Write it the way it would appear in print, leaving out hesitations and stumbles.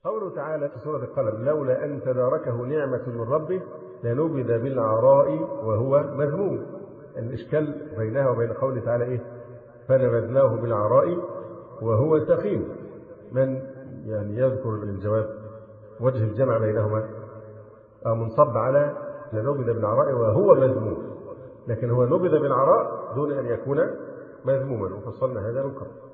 قوله تعالى في سورة القلم: لولا أن تداركه نعمة من ربه لنبذ بالعراء وهو مذموم. الإشكال بينها وبين قوله تعالى إيه؟ فنبذناه بالعراء وهو سقيم. من يعني يذكر الجواب وجه الجمع بينهما؟ منصب على لنبذ بالعراء وهو مذموم، لكن هو نبذ بالعراء دون أن يكون مذموما، وفصلنا هذا من قبل.